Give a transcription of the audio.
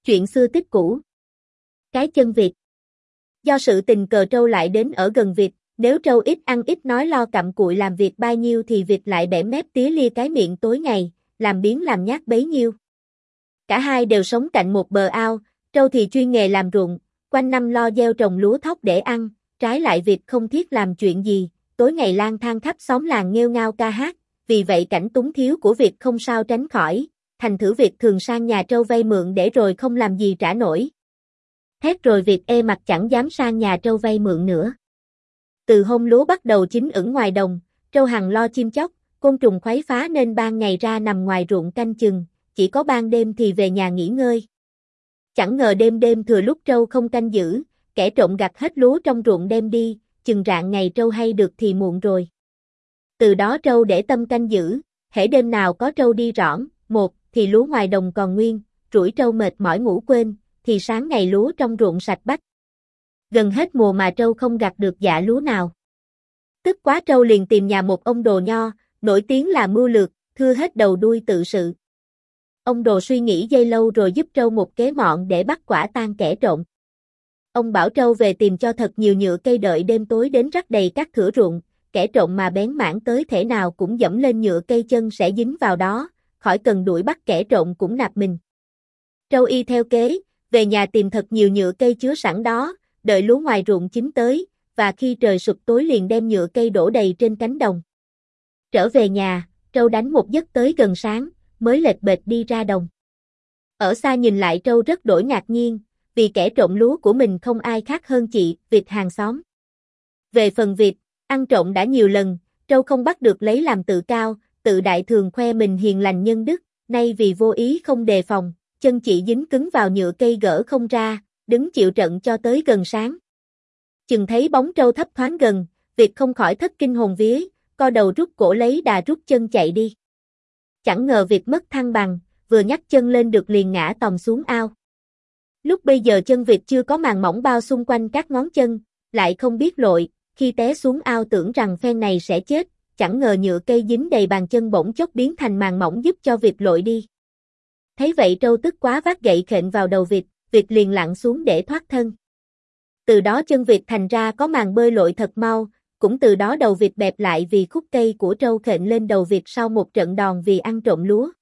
Chuyện xưa tích cũ. Cái chân vịt. Do sự tình cờ trâu lại đến ở gần vịt, nếu trâu ít ăn ít nói lo cặm cụi làm việc bao nhiêu thì vịt lại bẻ mép tía lia cái miệng tối ngày, làm biếng làm nhác bấy nhiêu. Cả hai đều sống cạnh một bờ ao, trâu thì chuyên nghề làm ruộng, quanh năm lo gieo trồng lúa thóc để ăn, trái lại vịt không thiết làm chuyện gì, tối ngày lang thang khắp xóm làng nghêu ngao ca hát, vì vậy cảnh túng thiếu của vịt không sao tránh khỏi, thành thử vịt thường sang nhà trâu vay mượn để rồi không làm gì trả nổi. Thét rồi vịt ê mặt chẳng dám sang nhà trâu vay mượn nữa. Từ hôm lúa bắt đầu chín ửng ngoài đồng, trâu hằng lo chim chóc, côn trùng khuấy phá nên ban ngày ra nằm ngoài ruộng canh chừng, chỉ có ban đêm thì về nhà nghỉ ngơi. Chẳng ngờ đêm đêm thừa lúc trâu không canh giữ, kẻ trộm gặt hết lúa trong ruộng đem đi, chừng rạng ngày trâu hay được thì muộn rồi. Từ đó trâu để tâm canh giữ, hễ đêm nào có trâu đi rõng, một thì lúa ngoài đồng còn nguyên, rủi trâu mệt mỏi ngủ quên, thì sáng ngày lúa trong ruộng sạch bách. Gần hết mùa mà trâu không gặt được dạ lúa nào. Tức quá trâu liền tìm nhà một ông đồ nho, nổi tiếng là mưu lược, thưa hết đầu đuôi tự sự. Ông đồ suy nghĩ giây lâu rồi giúp trâu một kế mọn để bắt quả tang kẻ trộm. Ông bảo trâu về tìm cho thật nhiều nhựa cây đợi đêm tối đến rắc đầy các thửa ruộng, kẻ trộm mà bén mảng tới thể nào cũng dẫm lên nhựa cây chân sẽ dính vào đó, khỏi cần đuổi bắt kẻ trộm cũng nạp mình. Trâu y theo kế, về nhà tìm thật nhiều nhựa cây chứa sẵn đó, đợi lúa ngoài ruộng chín tới, và khi trời sụp tối liền đem nhựa cây đổ đầy trên cánh đồng. Trở về nhà, trâu đánh một giấc tới gần sáng, mới lệch bệch đi ra đồng. Ở xa nhìn lại trâu rất đổi ngạc nhiên, vì kẻ trộm lúa của mình không ai khác hơn chị, vịt hàng xóm. Về phần vịt, ăn trộm đã nhiều lần, trâu không bắt được lấy làm tự cao, tự đại thường khoe mình hiền lành nhân đức, nay vì vô ý không đề phòng, chân chị dính cứng vào nhựa cây gỡ không ra, đứng chịu trận cho tới gần sáng. Chừng thấy bóng trâu thấp thoáng gần, vịt không khỏi thất kinh hồn vía, co đầu rút cổ lấy đà rút chân chạy đi. Chẳng ngờ vịt mất thăng bằng, vừa nhắc chân lên được liền ngã tòng xuống ao. Lúc bây giờ chân vịt chưa có màng mỏng bao xung quanh các ngón chân, lại không biết lội, khi té xuống ao tưởng rằng phen này sẽ chết, chẳng ngờ nhựa cây dính đầy bàn chân bỗng chốc biến thành màng mỏng giúp cho vịt lội đi. Thấy vậy trâu tức quá vác gậy khệnh vào đầu vịt, vịt liền lặn xuống để thoát thân. Từ đó chân vịt thành ra có màng bơi lội thật mau, cũng từ đó đầu vịt bẹp lại vì khúc cây của trâu khệnh lên đầu vịt sau một trận đòn vì ăn trộm lúa.